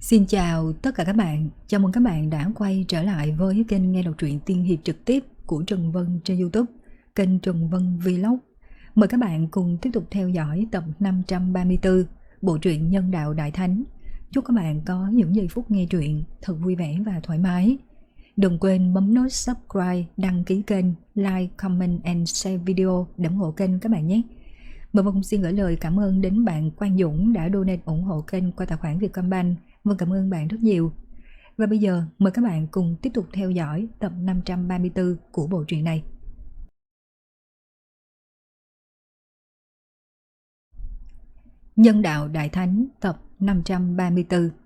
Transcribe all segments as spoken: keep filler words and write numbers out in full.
Xin chào tất cả các bạn, chào mừng các bạn đã quay trở lại với kênh nghe đọc truyện tiên hiệp trực tiếp của Trần Vân trên YouTube, kênh Trần Vân Vlog. Mời các bạn cùng tiếp tục theo dõi tập năm trăm ba mươi tư bộ truyện Nhân Đạo Đại Thánh. Chúc các bạn có những giây phút nghe truyện thật vui vẻ và thoải mái. Đừng quên bấm nút subscribe, đăng ký kênh, like, comment and share video để ủng hộ kênh các bạn nhé. Mời Vân xin gửi lời cảm ơn đến bạn Quang Dũng đã donate ủng hộ kênh qua tài khoản Vietcombank. Vâng, cảm ơn bạn rất nhiều. Và bây giờ mời các bạn cùng tiếp tục theo dõi tập năm trăm ba mươi tư của bộ truyện này. Nhân Đạo Đại Thánh tập năm trăm ba mươi tư.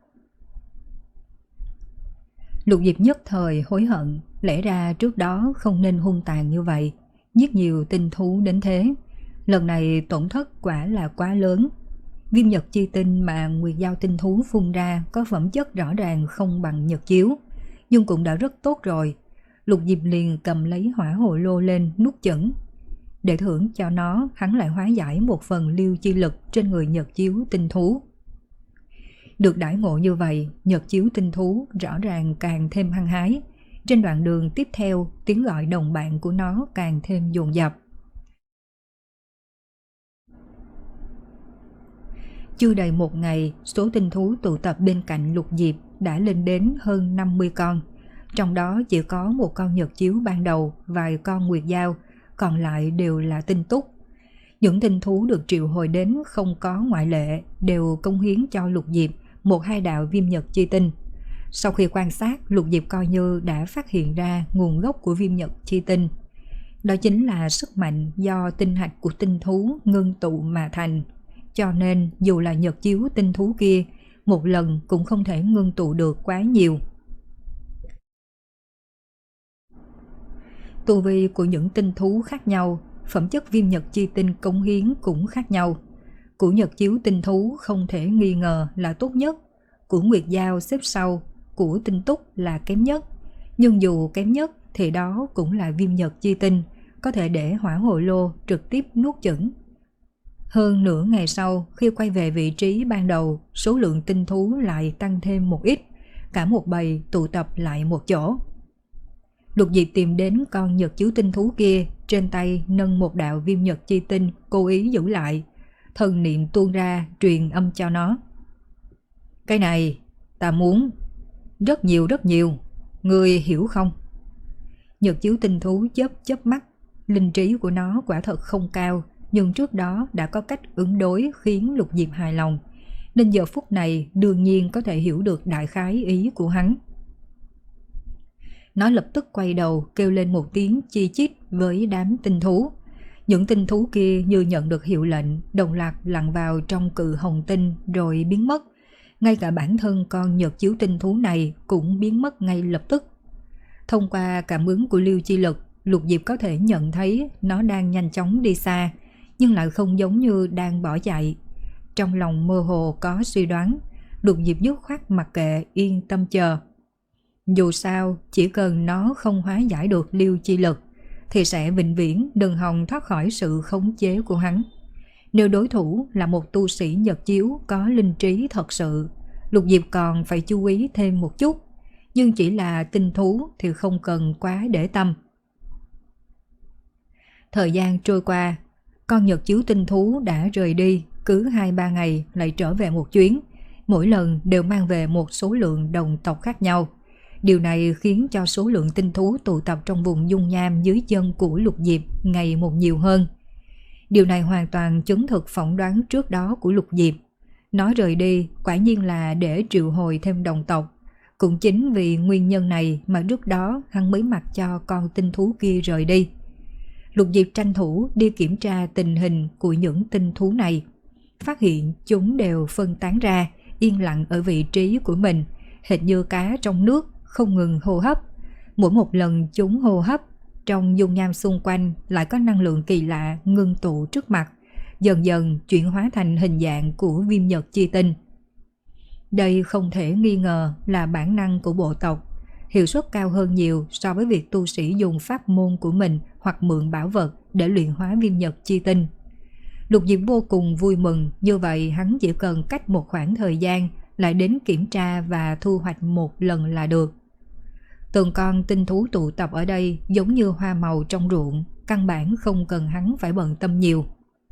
Lục Diệp nhất thời hối hận, lẽ ra trước đó không nên hung tàn như vậy, giết nhiều tinh thú đến thế. Lần này tổn thất quả là quá lớn. Viêm nhật chi tinh mà Nguyệt Giao tinh thú phun ra có phẩm chất rõ ràng không bằng nhật chiếu, nhưng cũng đã rất tốt rồi. Lục Diệp liền cầm lấy hỏa hồ lô lên nuốt chửng. Để thưởng cho nó, hắn lại hóa giải một phần lưu chi lực trên người nhật chiếu tinh thú. Được đãi ngộ như vậy, nhật chiếu tinh thú rõ ràng càng thêm hăng hái. Trên đoạn đường tiếp theo, tiếng gọi đồng bạn của nó càng thêm dồn dập. Chưa đầy một ngày, số tinh thú tụ tập bên cạnh Lục Diệp đã lên đến hơn năm mươi con. Trong đó chỉ có một con nhật chiếu ban đầu, vài con nguyệt dao, còn lại đều là tinh túc. Những tinh thú được triệu hồi đến không có ngoại lệ, đều cống hiến cho Lục Diệp một hai đạo viêm nhật chi tinh. Sau khi quan sát, Lục Diệp coi như đã phát hiện ra nguồn gốc của viêm nhật chi tinh. Đó chính là sức mạnh do tinh hạch của tinh thú ngưng tụ mà thành. Cho nên dù là nhật chiếu tinh thú kia, một lần cũng không thể ngưng tụ được quá nhiều. Tu vi của những tinh thú khác nhau, phẩm chất viêm nhật chi tinh cống hiến cũng khác nhau. Của nhật chiếu tinh thú không thể nghi ngờ là tốt nhất, của nguyệt dao xếp sau, của tinh túc là kém nhất. Nhưng dù kém nhất thì đó cũng là viêm nhật chi tinh, có thể để hỏa hồ lô trực tiếp nuốt chửng. Hơn nửa ngày sau, khi quay về vị trí ban đầu, số lượng tinh thú lại tăng thêm một ít, cả một bầy tụ tập lại một chỗ. Lục Diệp tìm đến con nhật chiếu tinh thú kia, trên tay nâng một đạo viêm nhật chi tinh, cố ý giữ lại. Thần niệm tuôn ra, truyền âm cho nó. Cái này, ta muốn. Rất nhiều rất nhiều. Ngươi hiểu không? Nhật chiếu tinh thú chớp chớp mắt. Linh trí của nó quả thật không cao, nhưng trước đó đã có cách ứng đối khiến Lục Diệp hài lòng, nên giờ phút này đương nhiên có thể hiểu được đại khái ý của hắn. Nó lập tức quay đầu kêu lên một tiếng chi chít với đám tinh thú. Những tinh thú kia như nhận được hiệu lệnh, đồng loạt lặn vào trong cự hồng tinh rồi biến mất. Ngay cả bản thân con nhật chiếu tinh thú này cũng biến mất ngay lập tức. Thông qua cảm ứng của lưu chi lực, Lục Diệp có thể nhận thấy nó đang nhanh chóng đi xa, nhưng lại không giống như đang bỏ chạy. Trong lòng mơ hồ có suy đoán, Lục Diệp dứt khoát mặc kệ, yên tâm chờ. Dù sao, chỉ cần nó không hóa giải được lưu chi lực, thì sẽ vĩnh viễn đừng hòng thoát khỏi sự khống chế của hắn. Nếu đối thủ là một tu sĩ nhật chiếu có linh trí thật sự, Lục Diệp còn phải chú ý thêm một chút, nhưng chỉ là tinh thú thì không cần quá để tâm. Thời gian trôi qua, con nhật chiếu tinh thú đã rời đi, cứ hai ba ngày lại trở về một chuyến, mỗi lần đều mang về một số lượng đồng tộc khác nhau. Điều này khiến cho số lượng tinh thú tụ tập trong vùng dung nham dưới chân của Lục Diệp ngày một nhiều hơn. Điều này hoàn toàn chứng thực phỏng đoán trước đó của Lục Diệp. Nó rời đi quả nhiên là để triệu hồi thêm đồng tộc. Cũng chính vì nguyên nhân này mà trước đó hắn mới mặc cho con tinh thú kia rời đi. Lục Diệp tranh thủ đi kiểm tra tình hình của những tinh thú này, phát hiện chúng đều phân tán ra, yên lặng ở vị trí của mình, hệt như cá trong nước, không ngừng hô hấp. Mỗi một lần chúng hô hấp, trong dung nham xung quanh lại có năng lượng kỳ lạ ngưng tụ trước mặt, dần dần chuyển hóa thành hình dạng của viêm nhật chi tinh. Đây không thể nghi ngờ là bản năng của bộ tộc, hiệu suất cao hơn nhiều so với việc tu sĩ dùng pháp môn của mình hoặc mượn bảo vật để luyện hóa viêm nhật chi tinh. Lục Diệp vô cùng vui mừng, như vậy hắn chỉ cần cách một khoảng thời gian lại đến kiểm tra và thu hoạch một lần là được. Từng con tinh thú tụ tập ở đây giống như hoa màu trong ruộng, căn bản không cần hắn phải bận tâm nhiều.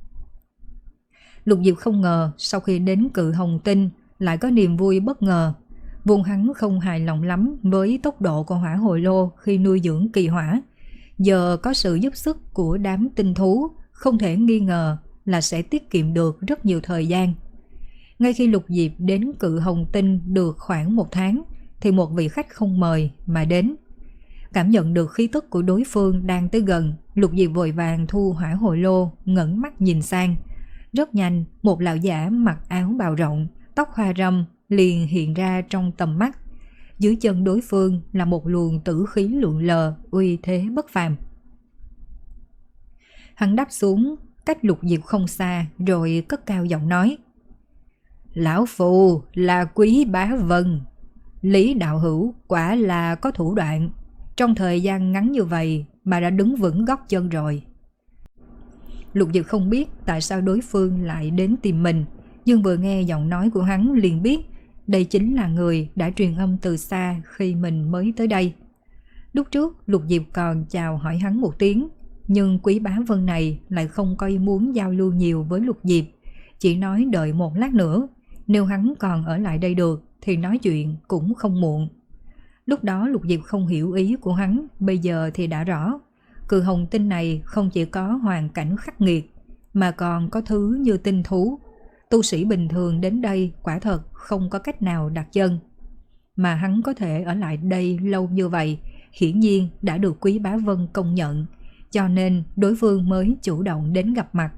Lục Diệp không ngờ sau khi đến Cự Hồng Tinh lại có niềm vui bất ngờ. Vốn hắn không hài lòng lắm với tốc độ của hỏa hồi lô khi nuôi dưỡng kỳ hỏa. Giờ có sự giúp sức của đám tinh thú, không thể nghi ngờ là sẽ tiết kiệm được rất nhiều thời gian. Ngay khi Lục Diệp đến Cự Hồng Tinh được khoảng một tháng, thì một vị khách không mời mà đến. Cảm nhận được khí tức của đối phương đang tới gần, Lục Diệp vội vàng thu hỏa hồi lô, ngẩng mắt nhìn sang. Rất nhanh, một lão giả mặc áo bào rộng, tóc hoa râm liền hiện ra trong tầm mắt. Dưới chân đối phương là một luồng tử khí lượn lờ, uy thế bất phàm. Hắn đáp xuống cách Lục Diệp không xa, rồi cất cao giọng nói: Lão phù là Quý Bá Vân. Lý đạo hữu quả là có thủ đoạn, trong thời gian ngắn như vậy mà đã đứng vững gót chân rồi. Lục Diệp không biết tại sao đối phương lại đến tìm mình, nhưng vừa nghe giọng nói của hắn liền biết đây chính là người đã truyền âm từ xa khi mình mới tới đây. Lúc trước Lục Diệp còn chào hỏi hắn một tiếng, nhưng Quý Bá Vân này lại không có ý muốn giao lưu nhiều với Lục Diệp, chỉ nói đợi một lát nữa, nếu hắn còn ở lại đây được thì nói chuyện cũng không muộn. Lúc đó Lục Diệp không hiểu ý của hắn, bây giờ thì đã rõ. Cự Hồng Tinh này không chỉ có hoàn cảnh khắc nghiệt, mà còn có thứ như tinh thú. Tu sĩ bình thường đến đây quả thật không có cách nào đặt chân. Mà hắn có thể ở lại đây lâu như vậy, hiển nhiên đã được Quý Bá Vân công nhận, cho nên đối phương mới chủ động đến gặp mặt.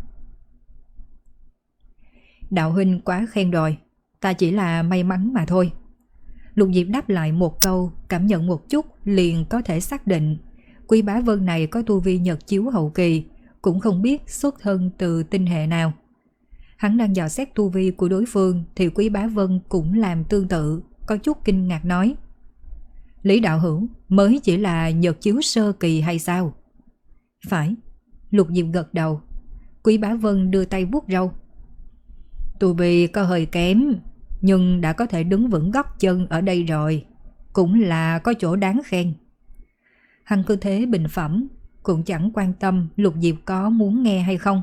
Đạo huynh quá khen rồi, ta chỉ là may mắn mà thôi. Lục Diệp đáp lại một câu, cảm nhận một chút liền có thể xác định Quý Bá Vân này có tu vi nhật chiếu hậu kỳ, cũng không biết xuất thân từ tinh hệ nào. Hắn đang dò xét tu vi của đối phương thì Quý Bá Vân cũng làm tương tự, có chút kinh ngạc nói: Lý đạo hữu mới chỉ là nhật chiếu sơ kỳ hay sao? Phải. Lục Diệp gật đầu. Quý Bá Vân đưa tay vuốt râu: Tu vi có hơi kém, nhưng đã có thể đứng vững gót chân ở đây rồi, cũng là có chỗ đáng khen. Hắn cứ thế bình phẩm, cũng chẳng quan tâm Lục Diệp có muốn nghe hay không.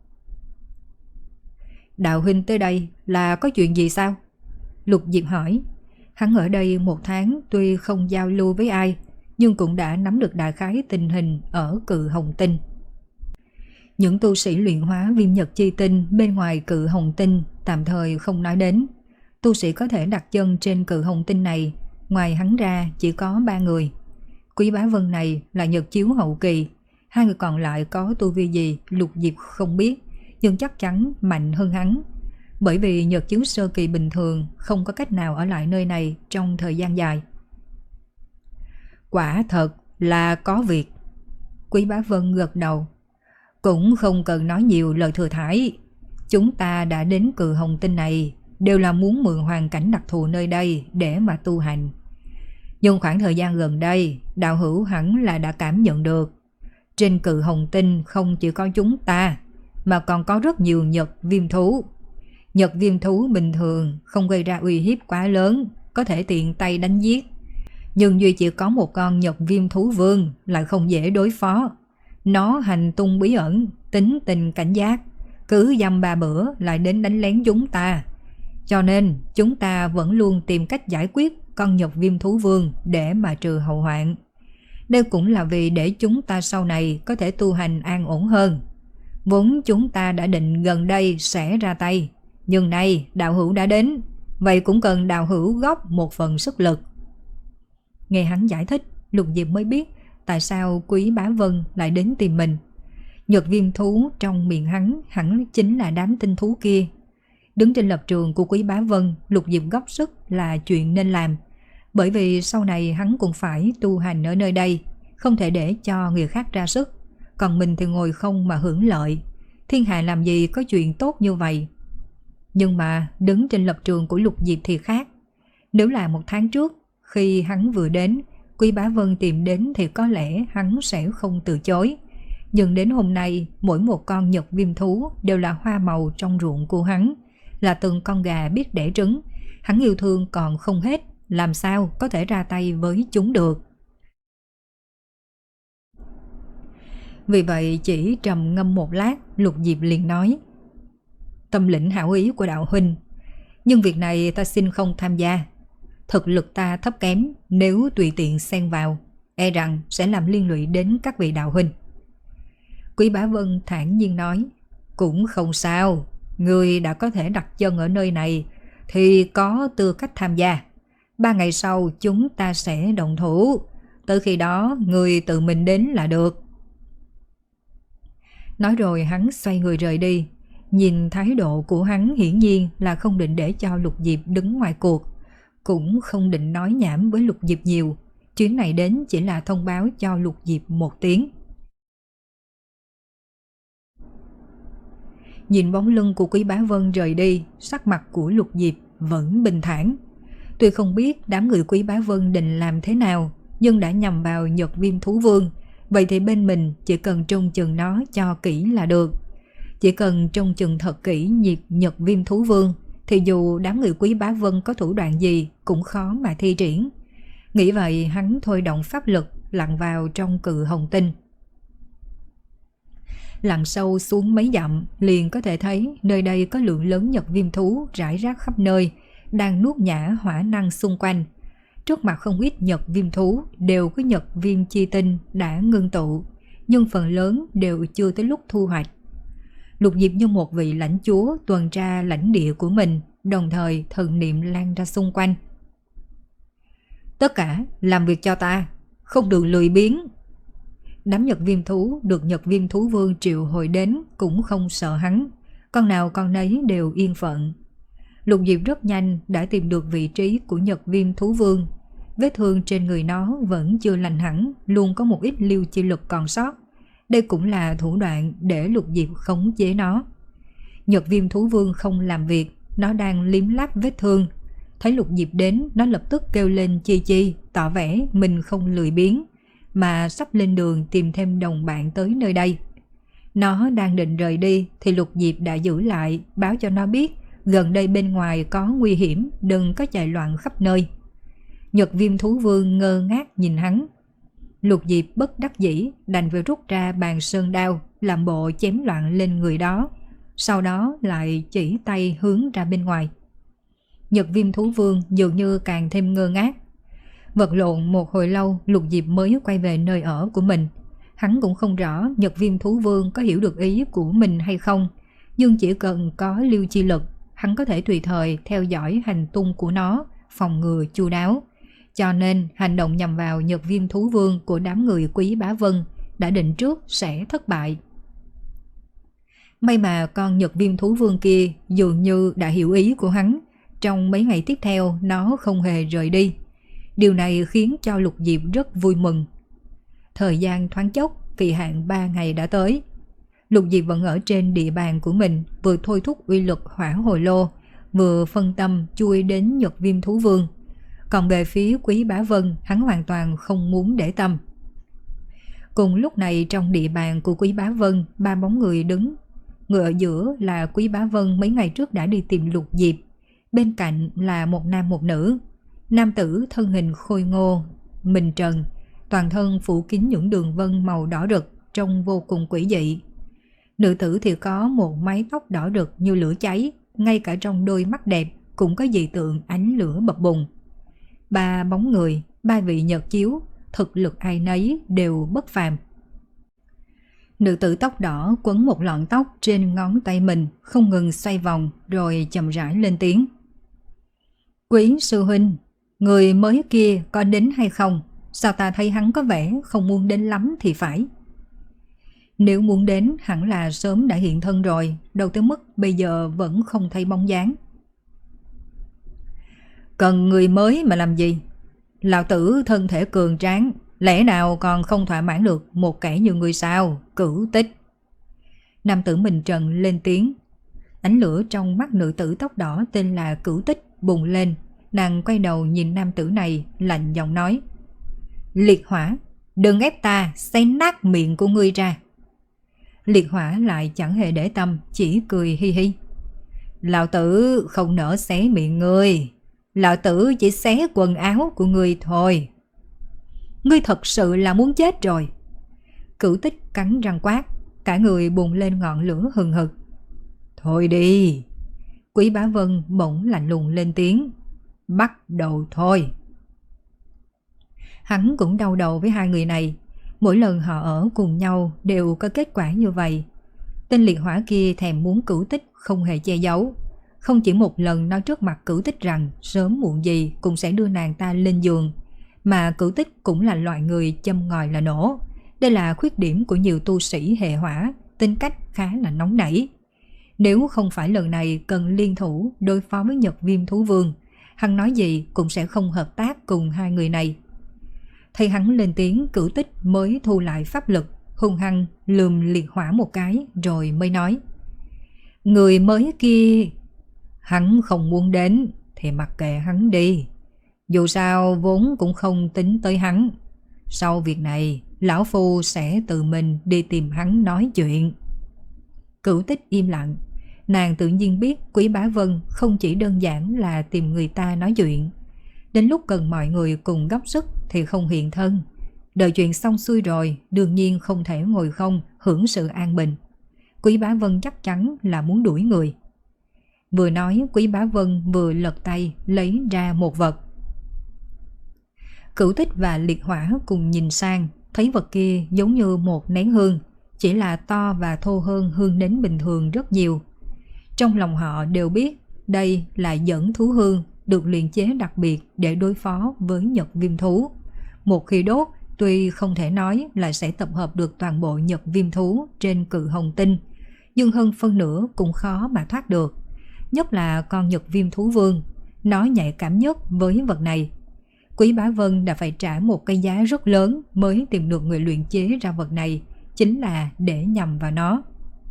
Đạo huynh tới đây là có chuyện gì sao? Lục Diệp hỏi. Hắn ở đây một tháng tuy không giao lưu với ai, nhưng cũng đã nắm được đại khái tình hình ở Cự Hồng Tinh. Những tu sĩ luyện hóa viêm nhật chi tinh bên ngoài Cự Hồng Tinh tạm thời không nói đến. Tu sĩ có thể đặt chân trên Cự Hồng Tinh này, ngoài hắn ra chỉ có ba người. Quý Bá Vân này là nhật chiếu hậu kỳ, hai người còn lại có tu vi gì Lục Diệp không biết, nhưng chắc chắn mạnh hơn hắn. Bởi vì nhật chiếu sơ kỳ bình thường không có cách nào ở lại nơi này trong thời gian dài. Quả thật là có việc. Quý Bá Vân gật đầu. Cũng không cần nói nhiều lời thừa thãi. Chúng ta đã đến Cự Hồng Tinh này đều là muốn mượn hoàn cảnh đặc thù nơi đây để mà tu hành. Nhưng khoảng thời gian gần đây, đạo hữu hẳn là đã cảm nhận được, trên Cự Hồng Tinh không chỉ có chúng ta, mà còn có rất nhiều nhật viêm thú. Nhật viêm thú bình thường không gây ra uy hiếp quá lớn, có thể tiện tay đánh giết. Nhưng duy chỉ có một con nhật viêm thú vương lại không dễ đối phó. Nó hành tung bí ẩn, tính tình cảnh giác, cứ dăm ba bữa lại đến đánh lén chúng ta. Cho nên chúng ta vẫn luôn tìm cách giải quyết con nhật viêm thú vương để mà trừ hậu hoạn. Đây cũng là vì để chúng ta sau này có thể tu hành an ổn hơn. Vốn chúng ta đã định gần đây sẽ ra tay, nhưng nay đạo hữu đã đến, vậy cũng cần đạo hữu góp một phần sức lực. Nghe hắn giải thích, Lục Diệp mới biết tại sao Quý Bá Vân lại đến tìm mình. Nhật viêm thú trong miệng hắn hẳn chính là đám tinh thú kia. Đứng trên lập trường của Quý Bá Vân, Lục Diệp góp sức là chuyện nên làm. Bởi vì sau này hắn cũng phải tu hành ở nơi đây, không thể để cho người khác ra sức, còn mình thì ngồi không mà hưởng lợi. Thiên hạ làm gì có chuyện tốt như vậy. Nhưng mà đứng trên lập trường của Lục Diệp thì khác. Nếu là một tháng trước, khi hắn vừa đến, Quý Bá Vân tìm đến thì có lẽ hắn sẽ không từ chối. Nhưng đến hôm nay, mỗi một con nhật viêm thú đều là hoa màu trong ruộng của hắn, là từng con gà biết đẻ trứng, Hắn yêu thương còn không hết, làm sao có thể ra tay với chúng được. Vì vậy chỉ trầm ngâm một lát, Lục Diệp liền nói: Tâm lĩnh hảo ý của đạo huynh, nhưng việc này ta xin không tham gia. Thực lực ta thấp kém, nếu tùy tiện xen vào, e rằng sẽ làm liên lụy đến các vị đạo huynh. Quý Bá Vân thản nhiên nói: Cũng không sao, người đã có thể đặt chân ở nơi này thì có tư cách tham gia. Ba ngày sau chúng ta sẽ động thủ, tới khi đó người tự mình đến là được. Nói rồi hắn xoay người rời đi. Nhìn thái độ của hắn hiển nhiên là không định để cho Lục Diệp đứng ngoài cuộc, cũng không định nói nhảm với Lục Diệp nhiều. Chuyến này đến chỉ là thông báo cho Lục Diệp một tiếng. Nhìn bóng lưng của Quý Bá Vân rời đi, sắc mặt của Lục Diệp vẫn bình thản. Tuy không biết đám người Quý Bá Vân định làm thế nào, nhưng đã nhằm vào Nhật Viêm Thú Vương, vậy thì bên mình chỉ cần trông chừng nó cho kỹ là được. Chỉ cần trông chừng thật kỹ nhiệt Nhật Viêm Thú Vương, thì dù đám người Quý Bá Vân có thủ đoạn gì cũng khó mà thi triển. Nghĩ vậy hắn thôi động pháp lực lặn vào trong Cự Hồng Tinh. Lặn sâu xuống mấy dặm liền có thể thấy nơi đây có lượng lớn Nhật Viêm Thú rải rác khắp nơi, đang nuốt nhả hỏa năng xung quanh. Trước mặt không ít Nhật Viêm Thú đều có Nhật Viêm Chi Tinh đã ngưng tụ, nhưng phần lớn đều chưa tới lúc thu hoạch. Lục Diệp như một vị lãnh chúa tuần tra lãnh địa của mình, đồng thời thần niệm lan ra xung quanh. Tất cả làm việc cho ta, không được lười biếng. Đám Nhật Viêm Thú được Nhật Viêm Thú Vương triệu hồi đến cũng không sợ hắn, con nào con nấy đều yên phận. Lục Diệp rất nhanh đã tìm được vị trí của Nhật Viêm Thú Vương. Vết thương trên người nó vẫn chưa lành hẳn, luôn có một ít lưu chi lực còn sót. Đây cũng là thủ đoạn để Lục Diệp khống chế nó. Nhật Viêm Thú Vương không làm việc, nó đang liếm láp vết thương. Thấy Lục Diệp đến, nó lập tức kêu lên chi chi, tỏ vẻ mình không lười biếng, mà sắp lên đường tìm thêm đồng bạn tới nơi đây. Nó đang định rời đi thì Lục Diệp đã giữ lại, báo cho nó biết gần đây bên ngoài có nguy hiểm, đừng có chạy loạn khắp nơi. Nhật Viêm Thú Vương ngơ ngác nhìn hắn. Lục Diệp bất đắc dĩ đành phải rút ra bàn sơn đao, làm bộ chém loạn lên người đó, sau đó lại chỉ tay hướng ra bên ngoài. Nhật Viêm Thú Vương dường như càng thêm ngơ ngác. Vật lộn một hồi lâu, Lục Diệp mới quay về nơi ở của mình. Hắn cũng không rõ Nhật Viêm Thú Vương có hiểu được ý của mình hay không, nhưng chỉ cần có lưu chi lực, hắn có thể tùy thời theo dõi hành tung của nó, phòng ngừa chu đáo. Cho nên hành động nhằm vào Nhật Viêm Thú Vương của đám người Quý Bá Vân đã định trước sẽ thất bại. May mà con Nhật Viêm Thú Vương kia dường như đã hiểu ý của hắn. Trong mấy ngày tiếp theo nó không hề rời đi. Điều này khiến cho Lục Diệp rất vui mừng. Thời gian thoáng chốc, kỳ hạn ba ngày đã tới. Lục Diệp vẫn ở trên địa bàn của mình, vừa thôi thúc uy lực hỏa hồi lô, vừa phân tâm chui đến Nhật Viêm Thú Vương. Còn về phía Quý Bá Vân, hắn hoàn toàn không muốn để tâm. Cùng lúc này trong địa bàn của Quý Bá Vân, ba bóng người đứng. Người ở giữa là Quý Bá Vân mấy ngày trước đã đi tìm Lục Diệp. Bên cạnh là một nam một nữ. Nam tử thân hình khôi ngô, mình trần, toàn thân phủ kín những đường vân màu đỏ rực, trông vô cùng quỷ dị. Nữ tử thì có một mái tóc đỏ rực như lửa cháy, ngay cả trong đôi mắt đẹp cũng có dị tượng ánh lửa bập bùng. Ba bóng người, ba vị nhật chiếu, thực lực ai nấy đều bất phàm. Nữ tử tóc đỏ quấn một lọn tóc trên ngón tay mình, không ngừng xoay vòng rồi chậm rãi lên tiếng. Quý sư huynh, người mới kia có đến hay không? Sao ta thấy hắn có vẻ không muốn đến lắm thì phải. Nếu muốn đến hẳn là sớm đã hiện thân rồi, đâu tới mức bây giờ vẫn không thấy bóng dáng. Cần người mới mà làm gì? Lão tử thân thể cường tráng, lẽ nào còn không thỏa mãn được một kẻ như người sao? Cửu Tích. Nam tử mình trần lên tiếng. Ánh lửa trong mắt nữ tử tóc đỏ tên là Cửu Tích bùng lên. Nàng quay đầu nhìn nam tử này, lạnh giọng nói. Liệt hỏa, đừng ép ta xé nát miệng của ngươi ra. Liệt hỏa lại chẳng hề để tâm, chỉ cười hi hi. Lão tử không nỡ xé miệng ngươi, Lão tử chỉ xé quần áo của ngươi thôi. Ngươi thật sự là muốn chết rồi. Cửu Tích cắn răng quát, cả người bùng lên ngọn lửa hừng hực. Thôi đi. Quý Bá Vân bỗng lạnh lùng lên tiếng. Bắt đầu thôi. Hắn cũng đau đầu với hai người này. Mỗi lần họ ở cùng nhau đều có kết quả như vậy. Tên liệt hỏa kia thèm muốn Cửu Tích không hề che giấu. Không chỉ một lần nói trước mặt Cửu Tích rằng sớm muộn gì cũng sẽ đưa nàng ta lên giường. Mà Cửu Tích cũng là loại người châm ngòi là nổ. Đây là khuyết điểm của nhiều tu sĩ hệ hỏa, tính cách khá là nóng nảy. Nếu không phải lần này cần liên thủ đối phó với Nhật Viêm Thú Vương, hắn nói gì cũng sẽ không hợp tác cùng hai người này. Thấy hắn lên tiếng, Cửu Tích mới thu lại pháp lực, hung hăng lườm liệt hỏa một cái rồi mới nói. Người mới kia, hắn không muốn đến thì mặc kệ hắn đi. Dù sao vốn cũng không tính tới hắn. Sau việc này, lão phu sẽ tự mình đi tìm hắn nói chuyện. Cửu Tích im lặng. Nàng tự nhiên biết Quý Bá Vân không chỉ đơn giản là tìm người ta nói chuyện. Đến lúc cần mọi người cùng góp sức thì không hiện thân. Đợi chuyện xong xuôi rồi, đương nhiên không thể ngồi không hưởng sự an bình. Quý Bá Vân chắc chắn là muốn đuổi người. Vừa nói, Quý Bá Vân vừa lật tay lấy ra một vật. Cửu Tích và liệt hỏa cùng nhìn sang, thấy vật kia giống như một nén hương, chỉ là to và thô hơn hương nến bình thường rất nhiều. Trong lòng họ đều biết đây là dẫn thú hương được luyện chế đặc biệt để đối phó với Nhật Viêm Thú. Một khi đốt, tuy không thể nói là sẽ tập hợp được toàn bộ Nhật Viêm Thú trên Cự Hồng Tinh, nhưng hơn phân nửa cũng khó mà thoát được. Nhất là con Nhật Viêm Thú Vương, nó nhạy cảm nhất với vật này. Quý Bá Vân đã phải trả một cái giá rất lớn mới tìm được người luyện chế ra vật này, chính là để nhằm vào nó.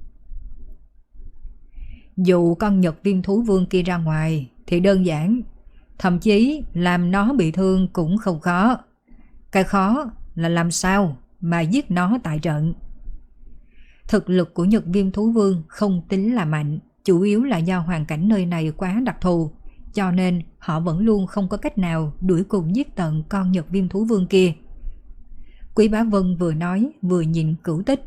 Dù con Nhật Viêm Thú Vương kia ra ngoài thì đơn giản, thậm chí làm nó bị thương cũng không khó. Cái khó là làm sao mà giết nó tại trận. Thực lực của Nhật Viêm Thú Vương không tính là mạnh, chủ yếu là do hoàn cảnh nơi này quá đặc thù, cho nên họ vẫn luôn không có cách nào đuổi cùng giết tận con Nhật Viêm Thú Vương kia. Quý Bá Vân vừa nói vừa nhìn Cửu Tích.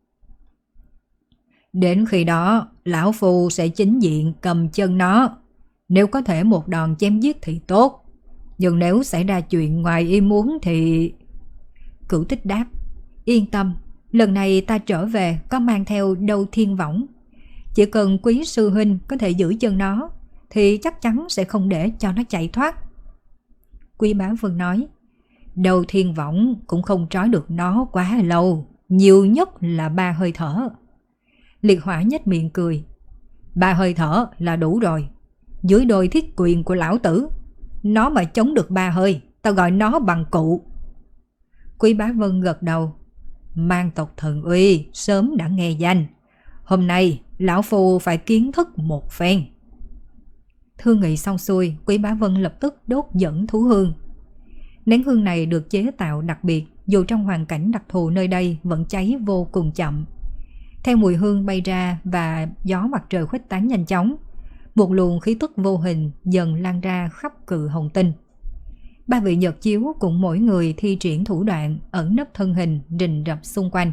Đến khi đó, lão phu sẽ chính diện cầm chân nó. Nếu có thể một đòn chém giết thì tốt. Nhưng nếu xảy ra chuyện ngoài ý muốn thì... Cửu Tích đáp. Yên tâm, lần này ta trở về có mang theo Đâu Thiên Võng. Chỉ cần Quý sư huynh có thể giữ chân nó thì chắc chắn sẽ không để cho nó chạy thoát. Quý Bá Vân nói. Đâu Thiên Võng cũng không trói được nó quá lâu, nhiều nhất là ba hơi thở. Liệt hỏa nhếch miệng cười. Ba hơi thở là đủ rồi. Dưới đôi thiết quyền của lão tử, nó mà chống được ba hơi, tao gọi nó bằng cụ. Quý Bá Vân gật đầu. Mang tộc thần uy sớm đã nghe danh. Hôm nay lão phu phải kiến thức một phen. Thương nghị xong xuôi, Quý Bá Vân lập tức đốt dẫn thú hương. Nén hương này được chế tạo đặc biệt, dù trong hoàn cảnh đặc thù nơi đây vẫn cháy vô cùng chậm. Theo mùi hương bay ra và gió mặt trời khuếch tán nhanh chóng, một luồng khí tức vô hình dần lan ra khắp Cự Hồng Tinh. Ba vị Nhật Chiếu cũng mỗi người thi triển thủ đoạn ẩn nấp thân hình rình rập xung quanh.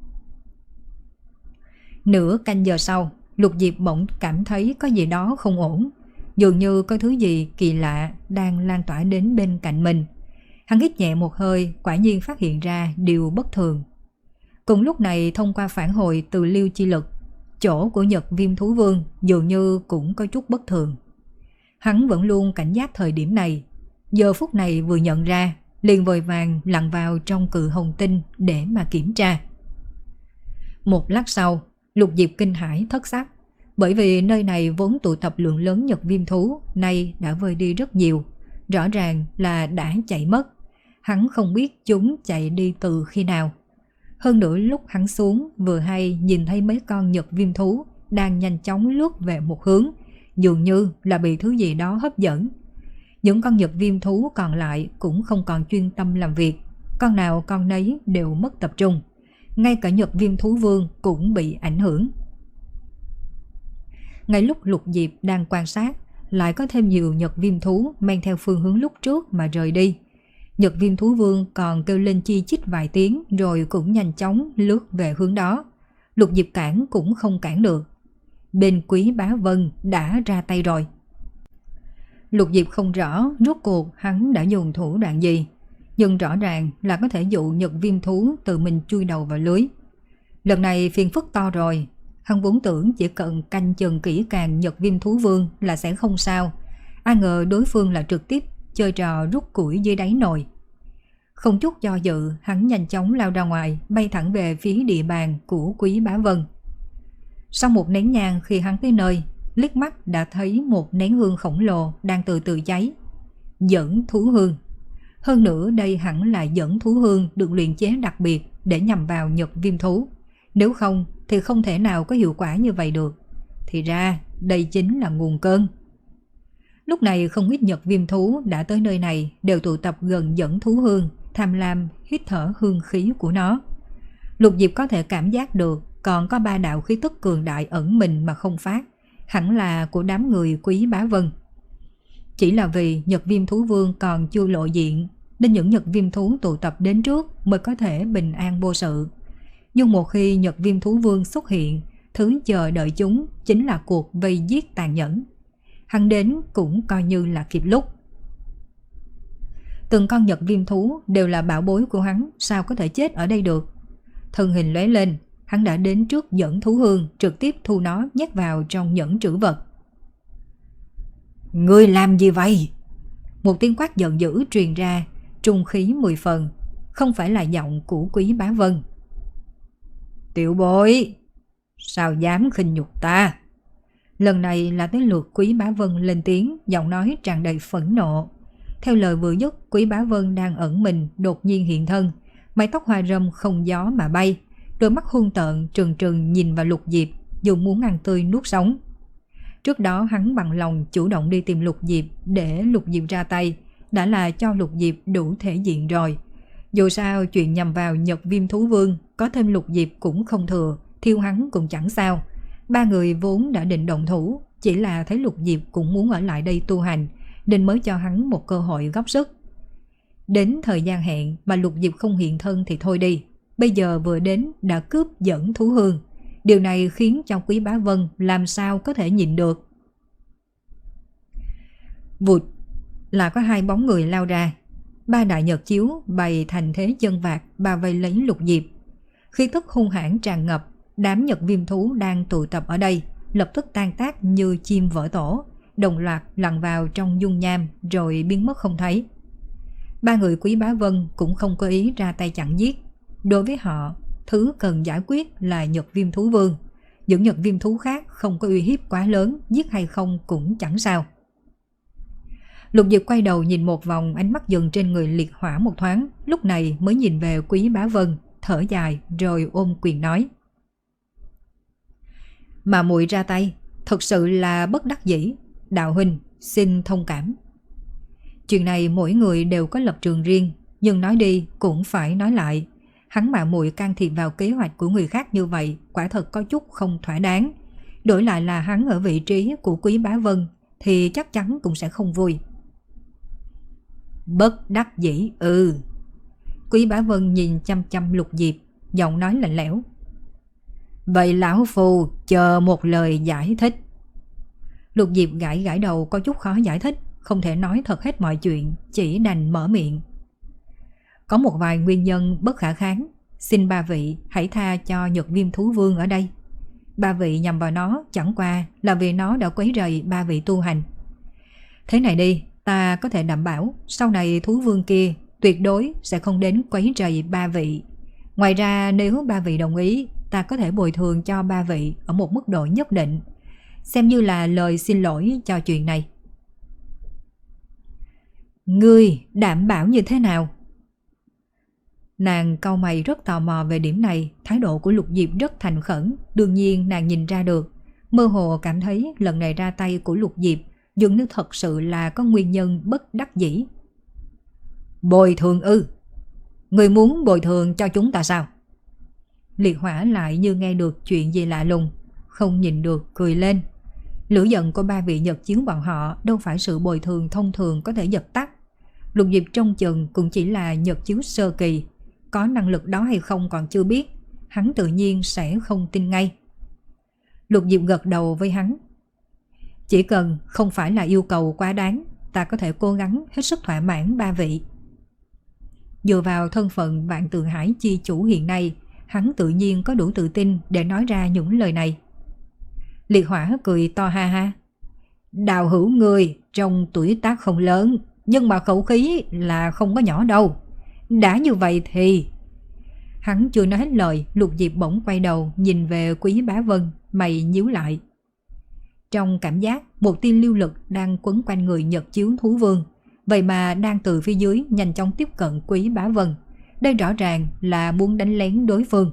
Nửa canh giờ sau, Lục Diệp bỗng cảm thấy có gì đó không ổn, dường như có thứ gì kỳ lạ đang lan tỏa đến bên cạnh mình. Hắn hít nhẹ một hơi, quả nhiên phát hiện ra điều bất thường. Cùng lúc này, thông qua phản hồi từ liêu chi lực, chỗ của Nhật Viêm Thú Vương dường như cũng có chút bất thường. Hắn vẫn luôn cảnh giác thời điểm này, giờ phút này vừa nhận ra, liền vội vàng lặn vào trong Cự Hồng Tinh để mà kiểm tra. Một lát sau, Lục Diệp kinh hãi thất sắc, bởi vì nơi này vốn tụ tập lượng lớn Nhật Viêm Thú, nay đã vơi đi rất nhiều, rõ ràng là đã chạy mất. Hắn không biết chúng chạy đi từ khi nào. Hơn nữa lúc hắn xuống, vừa hay nhìn thấy mấy con Nhật Viêm Thú đang nhanh chóng lướt về một hướng, dường như là bị thứ gì đó hấp dẫn. Những con Nhật Viêm Thú còn lại cũng không còn chuyên tâm làm việc, con nào con nấy đều mất tập trung. Ngay cả Nhật Viêm Thú Vương cũng bị ảnh hưởng. Ngay lúc Lục Diệp đang quan sát, lại có thêm nhiều nhật viêm thú mang theo phương hướng lúc trước mà rời đi. Nhật viêm thú vương còn kêu lên chi chít vài tiếng rồi cũng nhanh chóng lướt về hướng đó. Lục Diệp cản cũng không cản được. Bên Quý Bá Vân đã ra tay rồi. Lục Diệp không rõ rốt cuộc hắn đã dùng thủ đoạn gì, nhưng rõ ràng là có thể dụ nhật viêm thú tự mình chui đầu vào lưới. Lần này phiền phức to rồi. Hắn vốn tưởng chỉ cần canh chừng kỹ càng nhật viêm thú vương là sẽ không sao. Ai ngờ đối phương là trực tiếp chơi trò rút củi dưới đáy nồi. Không chút do dự, hắn nhanh chóng lao ra ngoài, bay thẳng về phía địa bàn của Quý Bá Vân. Sau một nén nhang khi hắn tới nơi, liếc mắt đã thấy một nén hương khổng lồ đang từ từ cháy. Dẫn thú hương. Hơn nữa đây hẳn là dẫn thú hương được luyện chế đặc biệt để nhằm vào nhật viêm thú. Nếu không thì không thể nào có hiệu quả như vậy được. Thì ra đây chính là nguồn cơn. Lúc này không ít nhật viêm thú đã tới nơi này đều tụ tập gần dẫn thú hương, tham lam hít thở hương khí của nó. Lục Diệp có thể cảm giác được còn có ba đạo khí tức cường đại ẩn mình mà không phát, hẳn là của đám người Quý Bá Vân. Chỉ là vì nhật viêm thú vương còn chưa lộ diện nên những nhật viêm thú tụ tập đến trước mới có thể bình an vô sự. Nhưng một khi nhật viêm thú vương xuất hiện, thứ chờ đợi chúng chính là cuộc vây giết tàn nhẫn. Hắn đến cũng coi như là kịp lúc. Từng con nhật viêm thú đều là bảo bối của hắn, sao có thể chết ở đây được. Thân hình lóe lên, hắn đã đến trước dẫn thú hương, trực tiếp thu nó nhét vào trong nhẫn trữ vật. Ngươi làm gì vậy? Một tiếng quát giận dữ truyền ra, trung khí mười phần, không phải là giọng của Quý Bá Vân. Tiểu bối, sao dám khinh nhục ta? Lần này là tới lượt Quý Bá Vân lên tiếng, giọng nói tràn đầy phẫn nộ. Theo lời vừa dứt, Quý Bá Vân đang ẩn mình đột nhiên hiện thân, mái tóc hoa râm không gió mà bay, đôi mắt hung tợn trừng trừng nhìn vào Lục Diệp, dù muốn ăn tươi nuốt sống. Trước đó hắn bằng lòng chủ động đi tìm Lục Diệp để Lục Diệp ra tay, đã là cho Lục Diệp đủ thể diện rồi. Dù sao chuyện nhằm vào nhật viêm thú vương, có thêm Lục Diệp cũng không thừa, thiêu hắn cũng chẳng sao. Ba người vốn đã định động thủ, chỉ là thấy Lục Diệp cũng muốn ở lại đây tu hành, nên mới cho hắn một cơ hội góp sức. Đến thời gian hẹn mà Lục Diệp không hiện thân thì thôi đi, bây giờ vừa đến đã cướp dẫn thú hương. Điều này khiến cho Quý Bá Vân làm sao có thể nhịn được. Vụt là có hai bóng người lao ra. Ba đại nhật chiếu bày thành thế chân vạc bao vây lấy Lục Diệp. Khí tức hung hãn tràn ngập, đám nhật viêm thú đang tụ tập ở đây lập tức tan tác như chim vỡ tổ, đồng loạt lặn vào trong dung nham rồi biến mất không thấy. Ba người Quý Bá Vân cũng không có ý ra tay chặn giết. Đối với họ, thứ cần giải quyết là nhật viêm thú vương. Những nhật viêm thú khác không có uy hiếp quá lớn, giết hay không cũng chẳng sao. Lục Diệp quay đầu nhìn một vòng, ánh mắt dừng trên người liệt hỏa một thoáng, lúc này mới nhìn về Quý Bá Vân, thở dài rồi ôm quyền nói. Mà muội ra tay, thật sự là bất đắc dĩ, đạo huynh xin thông cảm. Chuyện này mỗi người đều có lập trường riêng, nhưng nói đi cũng phải nói lại. Hắn mà muội can thiệp vào kế hoạch của người khác như vậy, quả thật có chút không thỏa đáng. Đổi lại là hắn ở vị trí của Quý Bá Vân thì chắc chắn cũng sẽ không vui. Bất đắc dĩ, ừ. Quý Bá Vân nhìn chăm chăm Lục Diệp, giọng nói lạnh lẽo. Vậy lão phù chờ một lời giải thích. Lục Diệp gãi gãi đầu, có chút khó giải thích, không thể nói thật hết mọi chuyện, chỉ đành mở miệng. Có một vài nguyên nhân bất khả kháng, xin ba vị hãy tha cho nhật viêm thú vương ở đây. Ba vị nhằm vào nó chẳng qua là vì nó đã quấy rầy ba vị tu hành. Thế này đi, ta có thể đảm bảo sau này thú vương kia tuyệt đối sẽ không đến quấy rầy ba vị. Ngoài ra nếu ba vị đồng ý, ta có thể bồi thường cho ba vị ở một mức độ nhất định, xem như là lời xin lỗi cho chuyện này. Ngươi đảm bảo như thế nào? Nàng cau mày rất tò mò về điểm này, thái độ của Lục Diệp rất thành khẩn, đương nhiên nàng nhìn ra được, mơ hồ cảm thấy lần này ra tay của Lục Diệp dường như thật sự là có nguyên nhân bất đắc dĩ. Bồi thường ư? Người muốn bồi thường cho chúng ta sao? Liệt hỏa lại như nghe được chuyện gì lạ lùng, không nhìn được cười lên. Lửa giận của ba vị Nhật chiếu bọn họ đâu phải sự bồi thường thông thường có thể dập tắt. Lục Diệp trông chừng cũng chỉ là Nhật chiếu sơ kỳ, có năng lực đó hay không còn chưa biết, hắn tự nhiên sẽ không tin ngay. Lục Diệp gật đầu với hắn. Chỉ cần không phải là yêu cầu quá đáng, ta có thể cố gắng hết sức thỏa mãn ba vị. Dựa vào thân phận Vạn Tượng Hải chi chủ hiện nay, hắn tự nhiên có đủ tự tin để nói ra những lời này. Liệt Hỏa cười to ha ha. Đào hữu người trong tuổi tác không lớn, nhưng mà khẩu khí là không có nhỏ đâu. Đã như vậy thì... Hắn chưa nói hết lời, Lục Diệp bỗng quay đầu nhìn về Quý Bá Vân, mày nhíu lại. Trong cảm giác, một tia lưu lực đang quấn quanh người Nhật chiếu thú vương, vậy mà đang từ phía dưới nhanh chóng tiếp cận Quý Bá Vân. Đây rõ ràng là muốn đánh lén đối phương.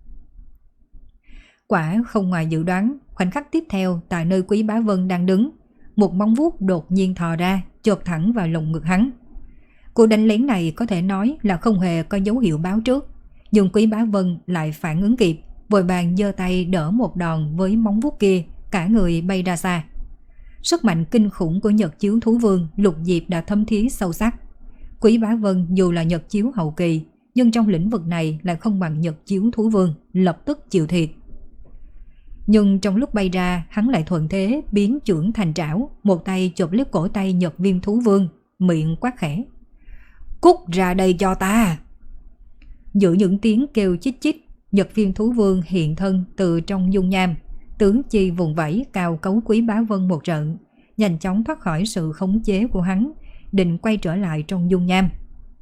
Quả không ngoài dự đoán, khoảnh khắc tiếp theo tại nơi Quý Bá Vân đang đứng, một móng vuốt đột nhiên thò ra, chộp thẳng vào lồng ngực hắn. Cuộc đánh lén này có thể nói là không hề có dấu hiệu báo trước, nhưng Quý Bá Vân lại phản ứng kịp, vội vàng giơ tay đỡ một đòn với móng vuốt kia, cả người bay ra xa. Sức mạnh kinh khủng của Nhật chiếu thú vương Lục Diệp đã thấm thía sâu sắc. Quý Bá Vân dù là Nhật chiếu hậu kỳ, nhưng trong lĩnh vực này lại không bằng Nhật chiếu thú vương, lập tức chịu thiệt. Nhưng trong lúc bay ra, hắn lại thuận thế biến chưởng thành trảo, một tay chộp lấy cổ tay Nhật viêm thú vương, miệng quát khẽ. Cút ra đây cho ta! Giữa những tiếng kêu chích chích, Nhật viêm thú vương hiện thân từ trong dung nham, tướng chi vùng vẫy cào cấu Quý Bá Vân một trận, nhanh chóng thoát khỏi sự khống chế của hắn, định quay trở lại trong dung nham.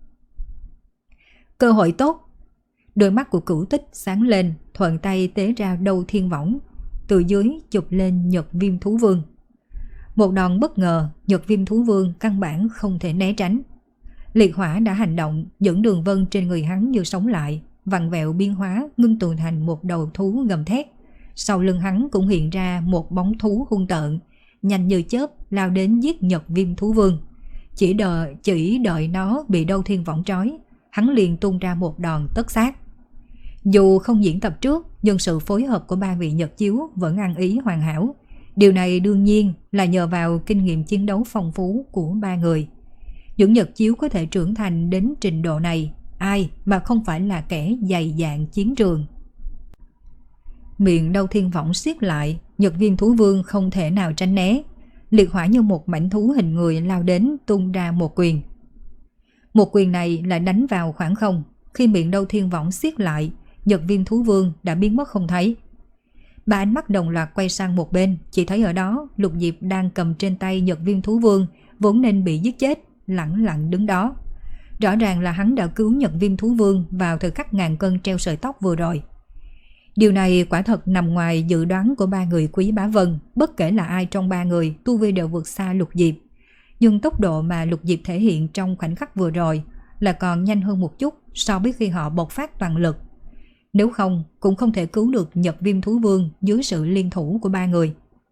Cơ hội tốt! Đôi mắt của Cửu Tích sáng lên, thuận tay tế ra Đâu Thiên Võng, từ dưới chụp lên Nhật viêm thú vương. Một đòn bất ngờ, Nhật viêm thú vương căn bản không thể né tránh. Liệt Hỏa đã hành động, dẫn đường vân trên người hắn như sống lại, vặn vẹo biến hóa ngưng tụ thành một đầu thú gầm thét. Sau lưng hắn cũng hiện ra một bóng thú hung tợn, nhanh như chớp lao đến giết Nhật viêm thú vương. Chỉ đợi, chỉ đợi nó bị Đâu Thiên Võng trói, hắn liền tung ra một đòn tất sát. Dù không diễn tập trước, nhưng sự phối hợp của ba vị Nhật chiếu vẫn ăn ý hoàn hảo. Điều này đương nhiên là nhờ vào kinh nghiệm chiến đấu phong phú của ba người. Những Nhật chiếu có thể trưởng thành đến trình độ này, ai mà không phải là kẻ dày dạn chiến trường. Miệng Đâu Thiên Võng siết lại, Nhật viêm thú vương không thể nào tránh né. Liệt Hỏa như một mảnh thú hình người lao đến tung ra một quyền. Một quyền này lại đánh vào khoảng không. Khi miệng Đâu Thiên Võng siết lại, Nhật viêm thú vương đã biến mất không thấy. Ba ánh mắt đồng loạt quay sang một bên, chỉ thấy ở đó Lục Diệp đang cầm trên tay Nhật viêm thú vương, vốn nên bị giết chết, lẳng lặng đứng đó. Rõ ràng là hắn đã cứu Nhật viêm thú vương vào thời khắc ngàn cân treo sợi tóc vừa rồi. Điều này quả thật nằm ngoài dự đoán của ba người Quý Bá Vân, bất kể là ai trong ba người tu vi đều vượt xa Lục Diệp. Nhưng tốc độ mà Lục Diệp thể hiện trong khoảnh khắc vừa rồi là còn nhanh hơn một chút so với khi họ bộc phát toàn lực. Nếu không, cũng không thể cứu được Nhật viêm thú vương dưới sự liên thủ của ba người.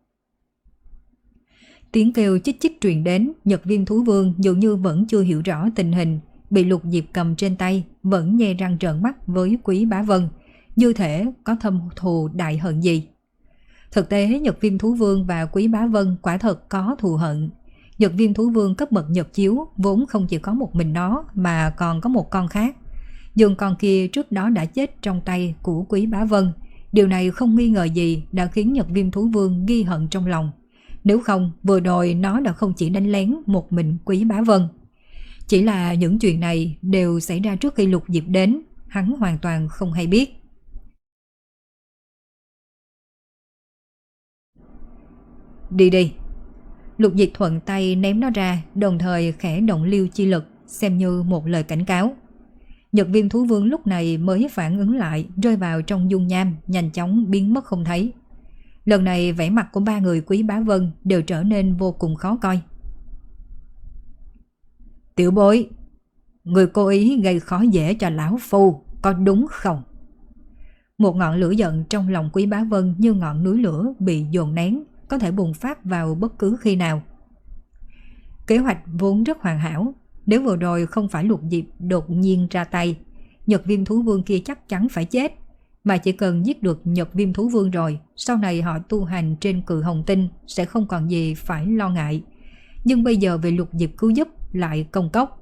Tiếng kêu chích chích truyền đến, Nhật viêm thú vương dường như vẫn chưa hiểu rõ tình hình, bị Lục Diệp cầm trên tay, vẫn nhe răng trợn mắt với Quý Bá Vân, như thể có thâm thù đại hận gì. Thực tế, Nhật viêm thú vương và Quý Bá Vân quả thật có thù hận. Nhật viêm thú vương cấp bậc Nhật chiếu vốn không chỉ có một mình nó mà còn có một con khác. Nhưng con kia trước đó đã chết trong tay của Quý Bá Vân. Điều này không nghi ngờ gì đã khiến Nhật viêm thú vương ghi hận trong lòng. Nếu không, vừa rồi nó đã không chỉ đánh lén một mình Quý Bá Vân. Chỉ là những chuyện này đều xảy ra trước khi Lục Diệp đến, hắn hoàn toàn không hay biết. Đi đi. Lục Diệp thuận tay ném nó ra, đồng thời khẽ động lưu chi lực, xem như một lời cảnh cáo. Nhật viêm thú vương lúc này mới phản ứng lại, rơi vào trong dung nham, nhanh chóng biến mất không thấy. Lần này vẻ mặt của ba người Quý Bá Vân đều trở nên vô cùng khó coi. Tiểu bối, người cố ý gây khó dễ cho lão phu, có đúng không? Một ngọn lửa giận trong lòng Quý Bá Vân như ngọn núi lửa bị dồn nén, có thể bùng phát vào bất cứ khi nào. Kế hoạch vốn rất hoàn hảo, nếu vừa rồi không phải Lục Diệp đột nhiên ra tay, Nhật viêm thú vương kia chắc chắn phải chết. mà chỉ cần giết được Nhật Viêm Thú Vương rồi, sau này họ tu hành trên Cự Hồng Tinh sẽ không còn gì phải lo ngại. Nhưng bây giờ về Lục Diệp cứu giúp lại công cốc.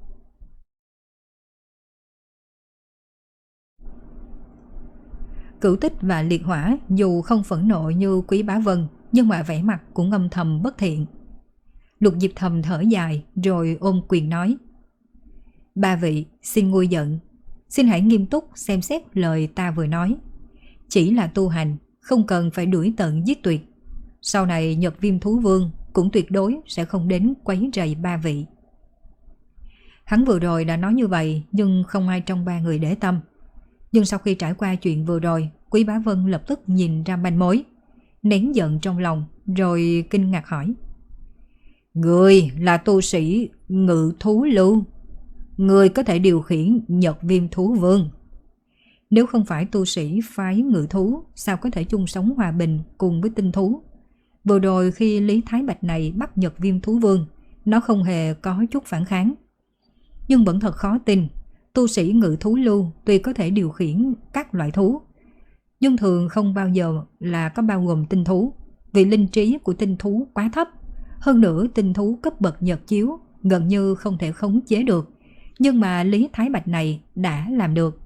Cửu Tích và Liệt Hỏa dù không phẫn nộ như Quý Bá Vân, nhưng mà vẻ mặt cũng âm thầm bất thiện. Lục Diệp thầm thở dài rồi ôm quyền nói: Ba vị xin nguôi giận, xin hãy nghiêm túc xem xét lời ta vừa nói. Chỉ là tu hành, không cần phải đuổi tận giết tuyệt. Sau này Nhật Viêm Thú Vương cũng tuyệt đối sẽ không đến quấy rầy ba vị. Hắn vừa rồi đã nói như vậy, nhưng không ai trong ba người để tâm. Nhưng sau khi trải qua chuyện vừa rồi, Quý Bá Vân lập tức nhìn ra manh mối, nén giận trong lòng rồi kinh ngạc hỏi: Người là tu sĩ Ngự Thú Lưu, người có thể điều khiển Nhật Viêm Thú Vương. Nếu không phải tu sĩ phái Ngự Thú, sao có thể chung sống hòa bình cùng với tinh thú? Vừa rồi khi Lý Thái Bạch này bắt Nhật Viêm Thú Vương, nó không hề có chút phản kháng. Nhưng vẫn thật khó tin, tu sĩ Ngự Thú Lưu tuy có thể điều khiển các loại thú, nhưng thường không bao giờ là có bao gồm tinh thú, vì linh trí của tinh thú quá thấp. Hơn nữa tinh thú cấp bậc Nhật Chiếu gần như không thể khống chế được, nhưng mà Lý Thái Bạch này đã làm được.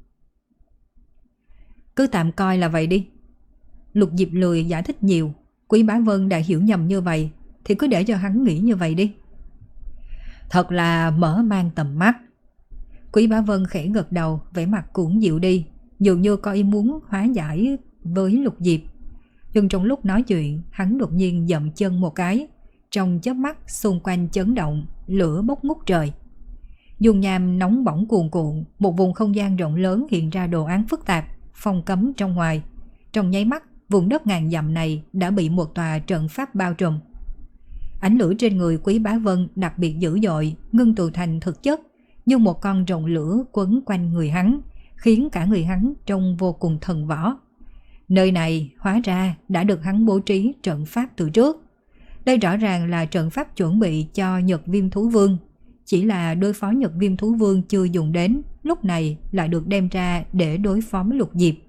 Cứ tạm coi là vậy đi. Lục Diệp lười giải thích nhiều, Quý Bá Vân đã hiểu nhầm như vậy thì cứ để cho hắn nghĩ như vậy đi. Thật là mở mang tầm mắt. Quý Bá Vân khẽ gật đầu, vẻ mặt cũng dịu đi, dường như có ý muốn hóa giải với Lục Diệp. Nhưng trong lúc nói chuyện, hắn đột nhiên dậm chân một cái, trong chớp mắt xung quanh chấn động, lửa bốc ngút trời. Dung nham nóng bỏng cuồn cuộn, một vùng không gian rộng lớn hiện ra đồ án phức tạp, phong cấm trong ngoài. Trong nháy mắt, vùng đất ngàn dặm này đã bị một tòa trận pháp bao trùm. Ánh lửa trên người Quý Bá Vân đặc biệt dữ dội, ngưng tụ thành thực chất, như một con rồng lửa quấn quanh người hắn, khiến cả người hắn trông vô cùng thần võ. Nơi này hóa ra đã được hắn bố trí trận pháp từ trước. Đây rõ ràng là trận pháp chuẩn bị cho Nhật Viêm Thú Vương. Chỉ là đối phó Nhật Viêm Thú Vương chưa dùng đến, lúc này lại được đem ra để đối phó với Lục Diệp.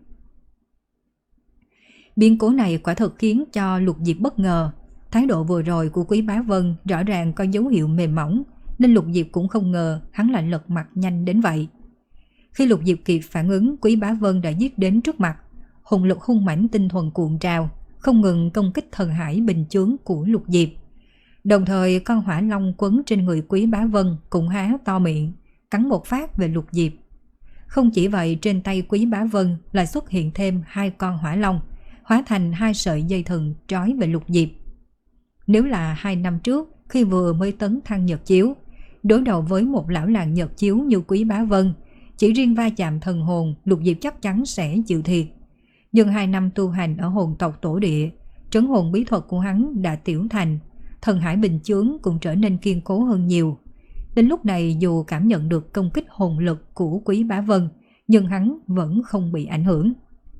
Biến cố này quả thật khiến cho Lục Diệp bất ngờ. Thái độ vừa rồi của Quý Bá Vân rõ ràng có dấu hiệu mềm mỏng, nên Lục Diệp cũng không ngờ hắn lại lật mặt nhanh đến vậy. Khi Lục Diệp kịp phản ứng, Quý Bá Vân đã giết đến trước mặt. Hồn lực hung mãnh tinh thuần cuộn trào, không ngừng công kích thần hải bình chướng của Lục Diệp. Đồng thời con hỏa long quấn trên người Quý Bá Vân cũng há to miệng, cắn một phát về Lục Diệp. Không chỉ vậy, trên tay Quý Bá Vân lại xuất hiện thêm hai con hỏa long, hóa thành hai sợi dây thừng trói về Lục Diệp. Nếu là hai năm trước, khi vừa mới tấn thăng Nhật Chiếu, đối đầu với một lão làng Nhật Chiếu như Quý Bá Vân, chỉ riêng va chạm thần hồn, Lục Diệp chắc chắn sẽ chịu thiệt. Nhưng hai năm tu hành ở hồn tộc tổ địa, trấn hồn bí thuật của hắn đã tiểu thành, thần hải bình chướng cũng trở nên kiên cố hơn nhiều. Đến lúc này dù cảm nhận được công kích hồn lực của Quý Bá Vân, nhưng hắn vẫn không bị ảnh hưởng.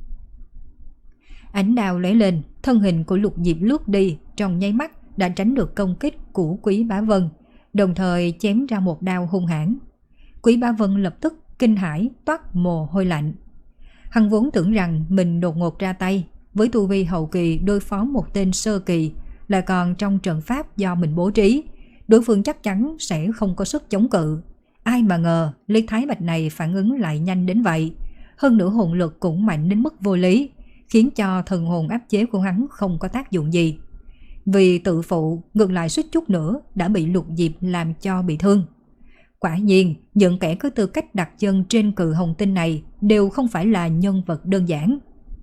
Ánh đao lóe lên, thân hình của Lục Diệp lướt đi, trong nháy mắt đã tránh được công kích của Quý Bá Vân, đồng thời chém ra một đao hung hãn. Quý Bá Vân lập tức kinh hãi toát mồ hôi lạnh. Hắn vốn tưởng rằng mình đột ngột ra tay, với tu vi hậu kỳ đối phó một tên sơ kỳ, lại còn trong trận pháp do mình bố trí, đối phương chắc chắn sẽ không có sức chống cự. Ai mà ngờ Lý Thái Bạch này phản ứng lại nhanh đến vậy, hơn nữa hồn lực cũng mạnh đến mức vô lý, khiến cho thần hồn áp chế của hắn không có tác dụng gì. Vì tự phụ, ngược lại suýt chút nữa đã bị Lục Diệp làm cho bị thương. Quả nhiên, những kẻ có tư cách đặt chân trên Cự Hồng Tinh này đều không phải là nhân vật đơn giản.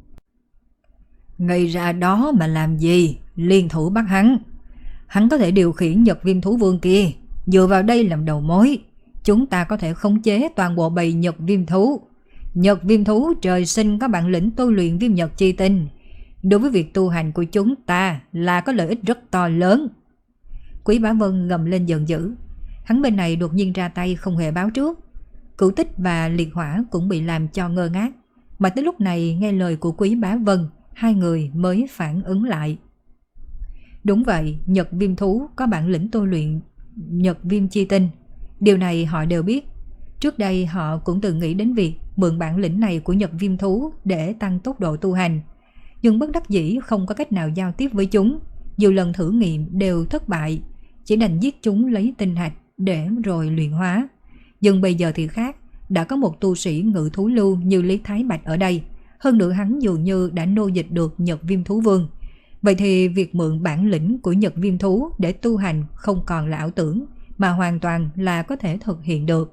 Ngay ra đó mà làm gì, liên thủ bắt hắn. Hắn có thể điều khiển Nhật Viêm Thú Vương kia, dựa vào đây làm đầu mối, chúng ta có thể khống chế toàn bộ bầy Nhật Viêm Thú. Nhật Viêm Thú trời sinh có bản lĩnh tu luyện viêm Nhật chi tinh, đối với việc tu hành của chúng ta là có lợi ích rất to lớn. Quý Bá Vân gầm lên giận dữ. Hắn bên này đột nhiên ra tay không hề báo trước. Cửu Tích và Liệt Hỏa cũng bị làm cho ngơ ngác, mà tới lúc này nghe lời của Quý Bá Vân, hai người mới phản ứng lại. Đúng vậy, Nhật Viêm Thú có bản lĩnh tu luyện Nhật Viêm chi tinh, điều này họ đều biết. Trước đây họ cũng từng nghĩ đến việc mượn bản lĩnh này của Nhật Viêm Thú để tăng tốc độ tu hành. Nhưng bất đắc dĩ không có cách nào giao tiếp với chúng, nhiều lần thử nghiệm đều thất bại, chỉ đành giết chúng lấy tinh hạch để rồi luyện hóa. Nhưng bây giờ thì khác, đã có một tu sĩ ngự thú lưu như Lý Thái Bạch ở đây, hơn nữa hắn dường như đã nô dịch được Nhật Viêm Thú Vương. Vậy thì việc mượn bản lĩnh của Nhật Viêm Thú để tu hành không còn là ảo tưởng, mà hoàn toàn là có thể thực hiện được.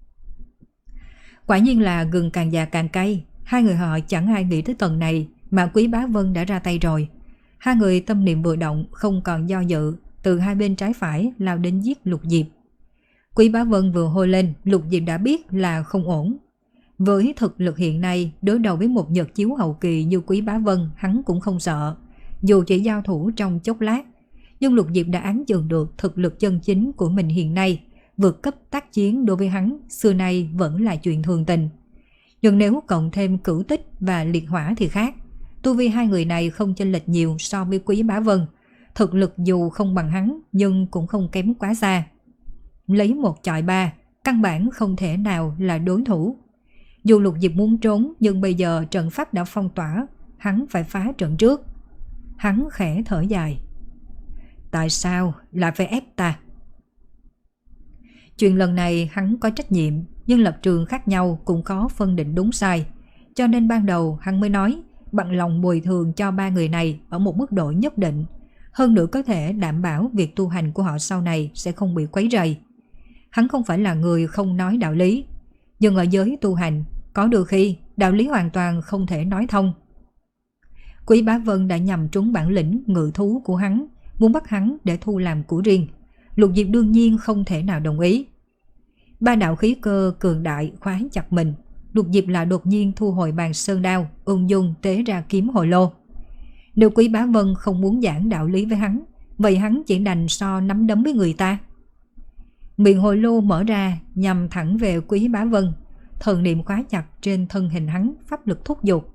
Quả nhiên là gừng càng già càng cay, hai người họ chẳng ai nghĩ tới tầng này mà Quý Bá Vân đã ra tay rồi. Hai người tâm niệm vừa động, không còn do dự, từ hai bên trái phải lao đến giết Lục Diệp. Quý Bá Vân vừa hô lên, Lục Diệp đã biết là không ổn. Với thực lực hiện nay, đối đầu với một Nhật Chiếu hậu kỳ như Quý Bá Vân, hắn cũng không sợ, dù chỉ giao thủ trong chốc lát. Nhưng Lục Diệp đã án chừng được thực lực chân chính của mình hiện nay, vượt cấp tác chiến đối với hắn xưa nay vẫn là chuyện thường tình. Nhưng nếu cộng thêm Cửu Tích và Liệt Hỏa thì khác. Tu vi hai người này không chênh lệch nhiều so với Quý Bá Vân, thực lực dù không bằng hắn nhưng cũng không kém quá xa. Lấy một chọi ba, căn bản không thể nào là đối thủ. Dù Lục Diệp muốn trốn nhưng bây giờ trận pháp đã phong tỏa, hắn phải phá trận trước. Hắn khẽ thở dài. Tại sao lại phải ép ta? Chuyện lần này hắn có trách nhiệm, nhưng lập trường khác nhau cũng khó phân định đúng sai. Cho nên ban đầu hắn mới nói bằng lòng bồi thường cho ba người này ở một mức độ nhất định. Hơn nữa có thể đảm bảo việc tu hành của họ sau này sẽ không bị quấy rầy. Hắn không phải là người không nói đạo lý, nhưng ở giới tu hành, có đôi khi đạo lý hoàn toàn không thể nói thông. Quý Bá Vân đã nhằm trúng bản lĩnh ngự thú của hắn, muốn bắt hắn để thu làm của riêng. Lục Diệp đương nhiên không thể nào đồng ý. Ba đạo khí cơ cường đại khóa chặt mình. Lục Diệp là đột nhiên thu hồi bàn sơn đao, ung dung tế ra kiếm hồi lô. Nếu Quý Bá Vân không muốn giảng đạo lý với hắn, vậy hắn chỉ đành so nắm đấm với người ta. Miệng hồi lô mở ra nhằm thẳng về Quý Bá Vân, thần niệm khóa chặt trên thân hình hắn, pháp lực thúc giục.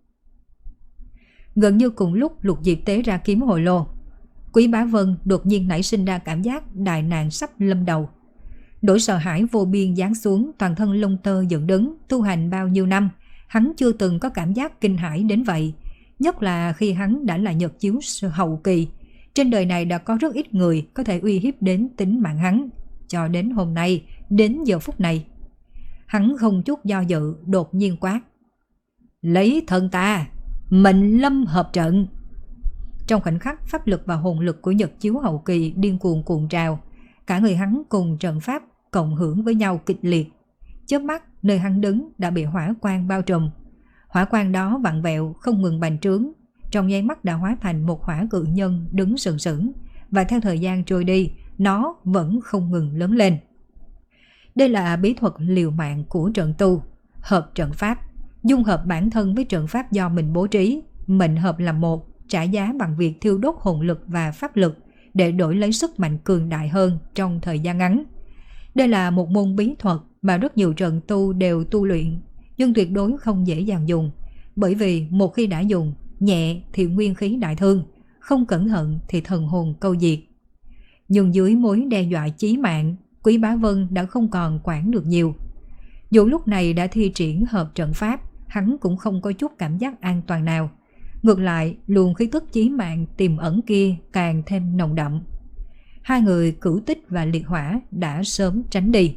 Gần như cùng lúc Lục Diệp tế ra kiếm hồi lô, Quý Bá Vân đột nhiên nảy sinh ra cảm giác đại nạn sắp lâm đầu. Nỗi sợ hãi vô biên giáng xuống, toàn thân lông tơ dựng đứng. Tu hành bao nhiêu năm, hắn chưa từng có cảm giác kinh hãi đến vậy. Nhất là khi hắn đã là Nhật Chiếu hậu kỳ. Trên đời này đã có rất ít người có thể uy hiếp đến tính mạng hắn. Cho đến hôm nay, đến giờ phút này, hắn không chút do dự, đột nhiên quát: lấy thân ta, mệnh lâm hợp trận. Trong khoảnh khắc, pháp lực và hồn lực của Nhật Chiếu hậu kỳ điên cuồng cuộn trào, cả người hắn cùng trận pháp cộng hưởng với nhau kịch liệt. Chớp mắt, nơi hắn đứng đã bị hỏa quang bao trùm. Hỏa quang đó vặn vẹo không ngừng bành trướng, trong nháy mắt đã hóa thành một hỏa cự nhân đứng sừng sững, và theo thời gian trôi đi, nó vẫn không ngừng lớn lên. Đây là bí thuật liều mạng của trận tu, hợp trận pháp, dung hợp bản thân với trận pháp do mình bố trí, mệnh hợp làm một, trả giá bằng việc thiêu đốt hồn lực và pháp lực để đổi lấy sức mạnh cường đại hơn trong thời gian ngắn. Đây là một môn bí thuật mà rất nhiều trận tu đều tu luyện, nhưng tuyệt đối không dễ dàng dùng, bởi vì một khi đã dùng, nhẹ thì nguyên khí đại thương, không cẩn thận thì thần hồn câu diệt. Nhưng dưới mối đe dọa chí mạng, Quý Bá Vân đã không còn quản được nhiều. Dù lúc này đã thi triển hợp trận pháp, hắn cũng không có chút cảm giác an toàn nào. Ngược lại, luồng khí tức chí mạng tiềm ẩn kia càng thêm nồng đậm. Hai người Cửu Tích và Liệt Hỏa đã sớm tránh đi.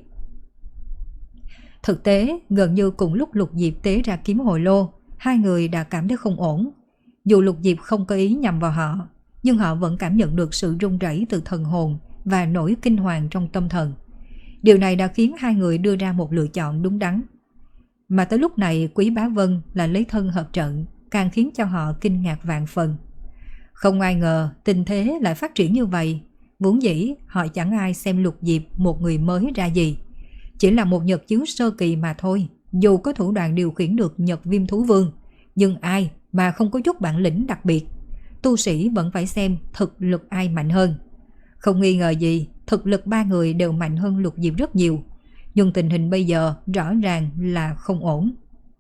Thực tế, gần như cùng lúc Lục Diệp tế ra kiếm hồi lô, hai người đã cảm thấy không ổn. Dù Lục Diệp không có ý nhằm vào họ, nhưng họ vẫn cảm nhận được sự rung rẩy từ thần hồn và nỗi kinh hoàng trong tâm thần. Điều này đã khiến hai người đưa ra một lựa chọn đúng đắn. Mà tới lúc này, Quý Bá Vân là lấy thân hợp trận, càng khiến cho họ kinh ngạc vạn phần. Không ai ngờ tình thế lại phát triển như vậy. Vốn dĩ họ chẳng ai xem Lục Diệp một người mới ra gì, chỉ là một Nhật Chiếu sơ kỳ mà thôi. Dù có thủ đoạn điều khiển được Nhật Viêm Thú Vương, nhưng ai mà không có chút bản lĩnh đặc biệt. Tu sĩ vẫn phải xem thực lực ai mạnh hơn. Không nghi ngờ gì, thực lực ba người đều mạnh hơn Lục Diệp rất nhiều, nhưng tình hình bây giờ rõ ràng là không ổn.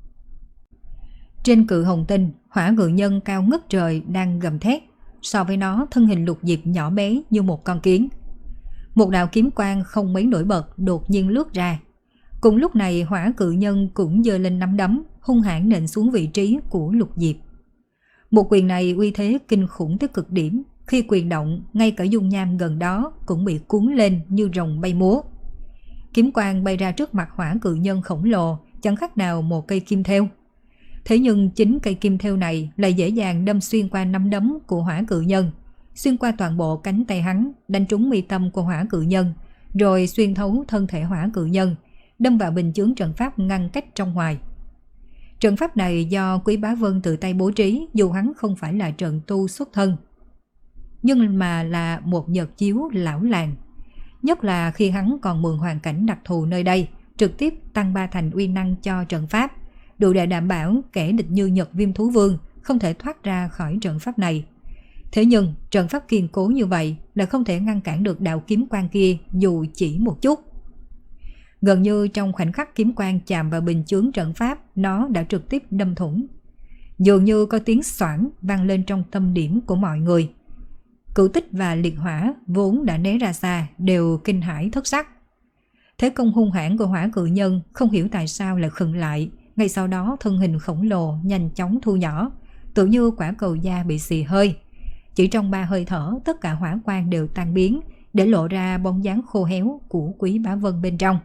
Trên Cự Hồng Tinh, hỏa ngự nhân cao ngất trời đang gầm thét. So với nó, thân hình Lục Diệp nhỏ bé như một con kiến. Một đạo kiếm quang không mấy nổi bật đột nhiên lướt ra. Cùng lúc này Hỏa Cự Nhân cũng giơ lên nắm đấm, hung hãn nện xuống vị trí của Lục Diệp. Một quyền này uy thế kinh khủng tới cực điểm, khi quyền động, ngay cả dung nham gần đó cũng bị cuốn lên như rồng bay múa. Kiếm quang bay ra trước mặt Hỏa Cự Nhân khổng lồ, chẳng khác nào một cây kim thêu. Thế nhưng chính cây kim thêu này lại dễ dàng đâm xuyên qua nắm đấm của Hỏa Cự Nhân, xuyên qua toàn bộ cánh tay hắn, đánh trúng mi tâm của Hỏa Cự Nhân, rồi xuyên thấu thân thể Hỏa Cự Nhân, đâm vào bình chướng trận pháp ngăn cách trong ngoài. Trận pháp này do Quý Bá Vân tự tay bố trí, dù hắn không phải là trận tu xuất thân, nhưng mà là một nhật chiếu lão làng. Nhất là khi hắn còn mượn hoàn cảnh đặc thù nơi đây, trực tiếp tăng ba thành uy năng cho trận pháp, đủ để đảm bảo kẻ địch như Nhật Viêm Thú Vương không thể thoát ra khỏi trận pháp này. Thế nhưng trận pháp kiên cố như vậy là không thể ngăn cản được đạo kiếm quang kia dù chỉ một chút. Gần như trong khoảnh khắc kiếm quang chạm vào bình chướng trận pháp, nó đã trực tiếp đâm thủng. Dường như có tiếng xoảng vang lên trong tâm điểm của mọi người. Cửu Tích và Liệt Hỏa vốn đã né ra xa đều kinh hãi thất sắc. Thế công hung hãn của Hỏa Cự Nhân không hiểu tại sao lại khựng lại, ngay sau đó thân hình khổng lồ nhanh chóng thu nhỏ, tự như quả cầu da bị xì hơi. Chỉ trong ba hơi thở, tất cả hỏa quang đều tan biến, để lộ ra bóng dáng khô héo của Quý Bá Vân bên trong.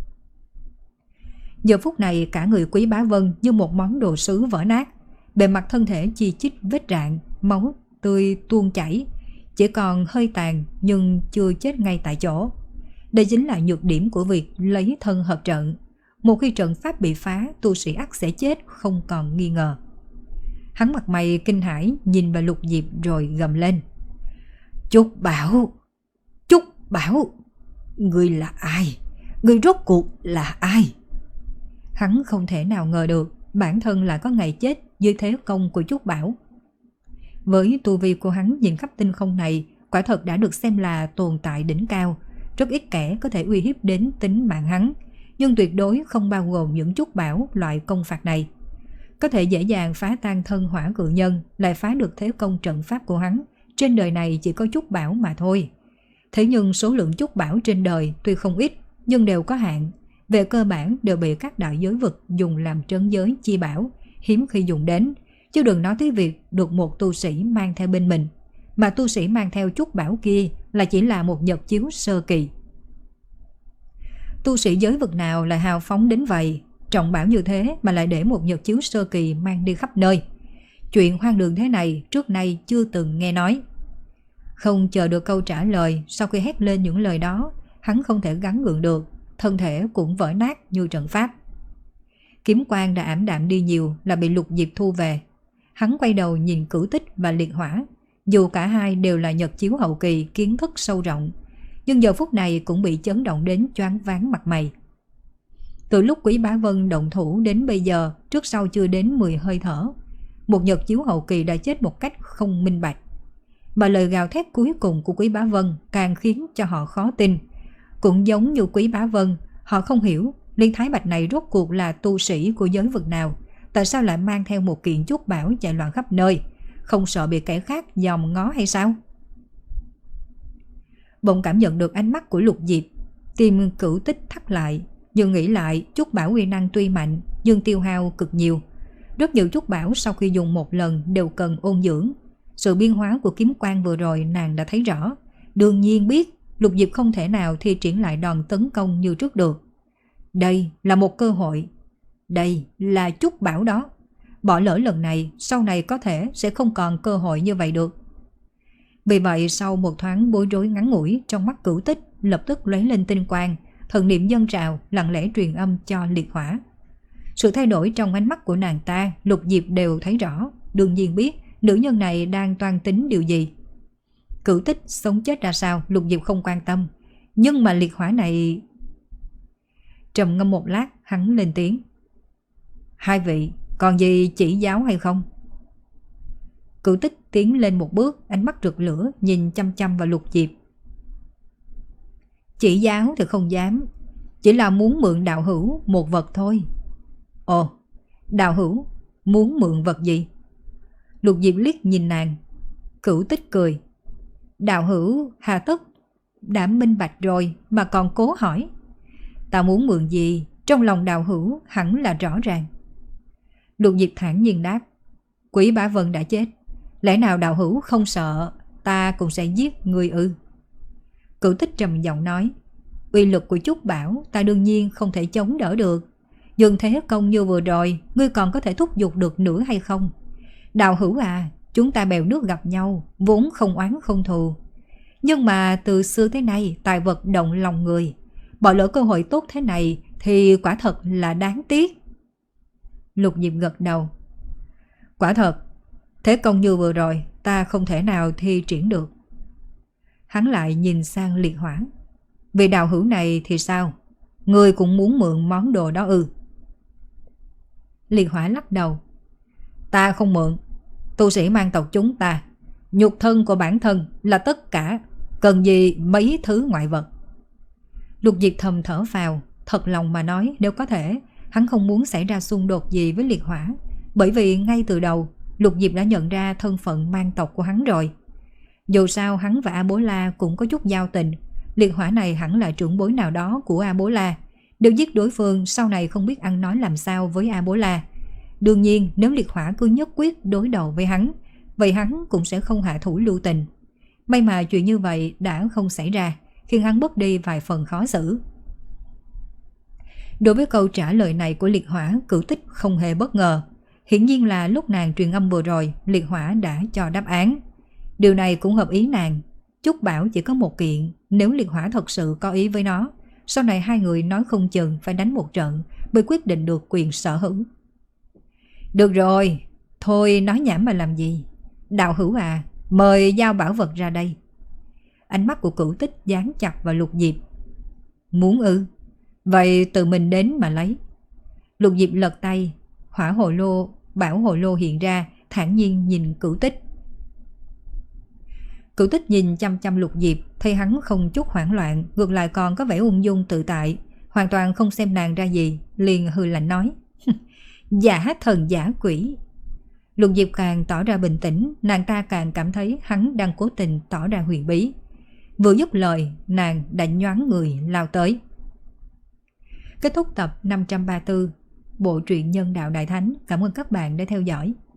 Giờ phút này cả người Quý Bá Vân như một món đồ sứ vỡ nát, bề mặt thân thể chi chít vết rạn, máu tươi tuôn chảy, chỉ còn hơi tàn nhưng chưa chết ngay tại chỗ. Đây chính là nhược điểm của việc lấy thân hợp trận. Một khi trận pháp bị phá, tu sĩ ắt sẽ chết không còn nghi ngờ. Hắn mặt mày kinh hãi nhìn vào Lục Diệp rồi gầm lên: Trúc Bảo! Trúc Bảo! Ngươi là ai? Ngươi rốt cuộc là ai? Hắn không thể nào ngờ được bản thân lại có ngày chết dưới thế công của Trúc Bảo. Với tu vi của hắn nhìn khắp tinh không này, quả thật đã được xem là tồn tại đỉnh cao. Rất ít kẻ có thể uy hiếp đến tính mạng hắn, nhưng tuyệt đối không bao gồm những Trúc Bảo loại công phạt này. Có thể dễ dàng phá tan thân Hỏa Cự Nhân, lại phá được thế công trận pháp của hắn, trên đời này chỉ có Trúc Bảo mà thôi. Thế nhưng số lượng Trúc Bảo trên đời tuy không ít, nhưng đều có hạn. Về cơ bản đều bị các đại giới vực dùng làm trấn giới chi bảo, hiếm khi dùng đến, chứ đừng nói tới việc được một tu sĩ mang theo bên mình. Mà tu sĩ mang theo Trúc Bảo kia là chỉ là một nhật chiếu sơ kỳ. Tu sĩ giới vực nào lại hào phóng đến vậy, trọng bảo như thế mà lại để một nhật chiếu sơ kỳ mang đi khắp nơi. Chuyện hoang đường thế này trước nay chưa từng nghe nói. Không chờ được câu trả lời, sau khi hét lên những lời đó, hắn không thể gắng gượng được, thân thể cũng vỡ nát như trận pháp. Kiếm quang đã ảm đạm đi nhiều là bị Lục Diệp thu về. Hắn quay đầu nhìn Cửu Tích và Liệt Hỏa, dù cả hai đều là nhật chiếu hậu kỳ kiến thức sâu rộng, nhưng giờ phút này cũng bị chấn động đến choáng váng mặt mày. Từ lúc Quý Bá Vân động thủ đến bây giờ, trước sau chưa đến mười hơi thở, một nhật chiếu hậu kỳ đã chết một cách không minh bạch. Mà lời gào thét cuối cùng của Quý Bá Vân càng khiến cho họ khó tin. Cũng giống như Quý Bá Vân, họ không hiểu Liên Thái Bạch này rốt cuộc là tu sĩ của giới vực nào, tại sao lại mang theo một kiện Trúc Bảo chạy loạn khắp nơi, không sợ bị kẻ khác dòm ngó hay sao? Bỗng cảm nhận được ánh mắt của Lục Diệp, tim Cửu Tích thắt lại, nhưng nghĩ lại Trúc Bảo uy năng tuy mạnh nhưng tiêu hao cực nhiều. Rất nhiều Trúc Bảo sau khi dùng một lần đều cần ôn dưỡng. Sự biến hóa của kiếm quang vừa rồi nàng đã thấy rõ, đương nhiên biết Lục Diệp không thể nào thi triển lại đòn tấn công như trước được. Đây là một cơ hội. Đây là Trúc Bảo đó. Bỏ lỡ lần này, sau này có thể sẽ không còn cơ hội như vậy được. Vì vậy sau một thoáng bối rối ngắn ngủi, trong mắt Cửu Tích lập tức lóe lên tinh quang, thần niệm dâng trào, lặng lẽ truyền âm cho Liệt Hỏa. Sự thay đổi trong ánh mắt của nàng ta, Lục Diệp đều thấy rõ, đương nhiên biết nữ nhân này đang toan tính điều gì. Cửu Tích sống chết ra sao Lục Diệp không quan tâm, nhưng mà Liệt Hỏa này... Trầm ngâm một lát, hắn lên tiếng: Hai vị còn gì chỉ giáo hay không? Cửu Tích tiến lên một bước, ánh mắt rực lửa nhìn chăm chăm vào Lục Diệp. Chỉ giáo thì không dám, chỉ là muốn mượn đạo hữu một vật thôi. Ồ, đạo hữu muốn mượn vật gì? Lục Diệp liếc nhìn nàng. Cửu Tích cười: Đạo hữu hà tất đã minh bạch rồi mà còn cố hỏi. Ta muốn mượn gì Trong lòng Đạo Hữu hẳn là rõ ràng. Lục Diệp thản nhiên đáp, Quỷ Bả Vân đã chết, lẽ nào Đạo Hữu không sợ ta cũng sẽ giết người ư? Cửu Tích trầm giọng nói, uy lực của Trúc Bảo ta đương nhiên không thể chống đỡ được. Dừng thế công như vừa rồi, ngươi còn có thể thúc giục được nữa hay không? Đạo Hữu à, chúng ta bèo nước gặp nhau, vốn không oán không thù. Nhưng mà từ xưa tới nay tài vật động lòng người, bỏ lỡ cơ hội tốt thế này thì quả thật là đáng tiếc. Lục Diệp gật đầu. Quả thật, thế công như vừa rồi ta không thể nào thi triển được. Hắn lại nhìn sang Liệt Hỏa. Vì Đạo Hữu này thì sao? Ngươi cũng muốn mượn món đồ đó ư? Liệt Hỏa lắc đầu. Ta không mượn. Tu sĩ mang tộc chúng ta, nhục thân của bản thân là tất cả, cần gì mấy thứ ngoại vật. Lục Diệp thầm thở phào. Thật lòng mà nói, nếu có thể, hắn không muốn xảy ra xung đột gì với Liệt Hỏa, bởi vì ngay từ đầu Lục Diệp đã nhận ra thân phận mang tộc của hắn rồi. Dù sao hắn và A Bố La cũng có chút giao tình. Liệt Hỏa này hẳn là trưởng bối nào đó của A Bố La. Nếu giết đối phương, sau này không biết ăn nói làm sao với A Bố La. Đương nhiên nếu Liệt Hỏa cứ nhất quyết đối đầu với hắn, vậy hắn cũng sẽ không hạ thủ lưu tình. May mà chuyện như vậy đã không xảy ra, khiến hắn bớt đi vài phần khó xử. Đối với câu trả lời này của Liệt Hỏa, Cửu Tích không hề bất ngờ. Hiển nhiên là lúc nàng truyền âm vừa rồi, Liệt Hỏa đã cho đáp án. Điều này cũng hợp ý nàng. Trúc Bảo chỉ có một kiện, nếu Liệt Hỏa thật sự có ý với nó, sau này hai người nói không chừng phải đánh một trận mới quyết định được quyền sở hữu. Được rồi, thôi nói nhảm mà làm gì. Đạo Hữu à, mời giao bảo vật ra đây. Ánh mắt của Cửu Tích dán chặt vào Lục Diệp. Muốn ư? Vậy tự mình đến mà lấy. Lục Diệp lật tay, hỏa hồ lô, bảo hồ lô hiện ra, thản nhiên nhìn Cửu Tích. Cửu Tích nhìn chăm chăm Lục Diệp, thấy hắn không chút hoảng loạn, ngược lại còn có vẻ ung dung tự tại, hoàn toàn không xem nàng ra gì, liền hừ lạnh nói. Giả thần giả quỷ. Lục Diệp càng tỏ ra bình tĩnh, nàng ta càng cảm thấy hắn đang cố tình tỏ ra huyền bí. Vừa dứt lời, nàng đã nhoáng người lao tới. Kết thúc tập năm trăm ba mươi tư, bộ truyện Nhân Đạo Đại Thánh. Cảm ơn các bạn đã theo dõi.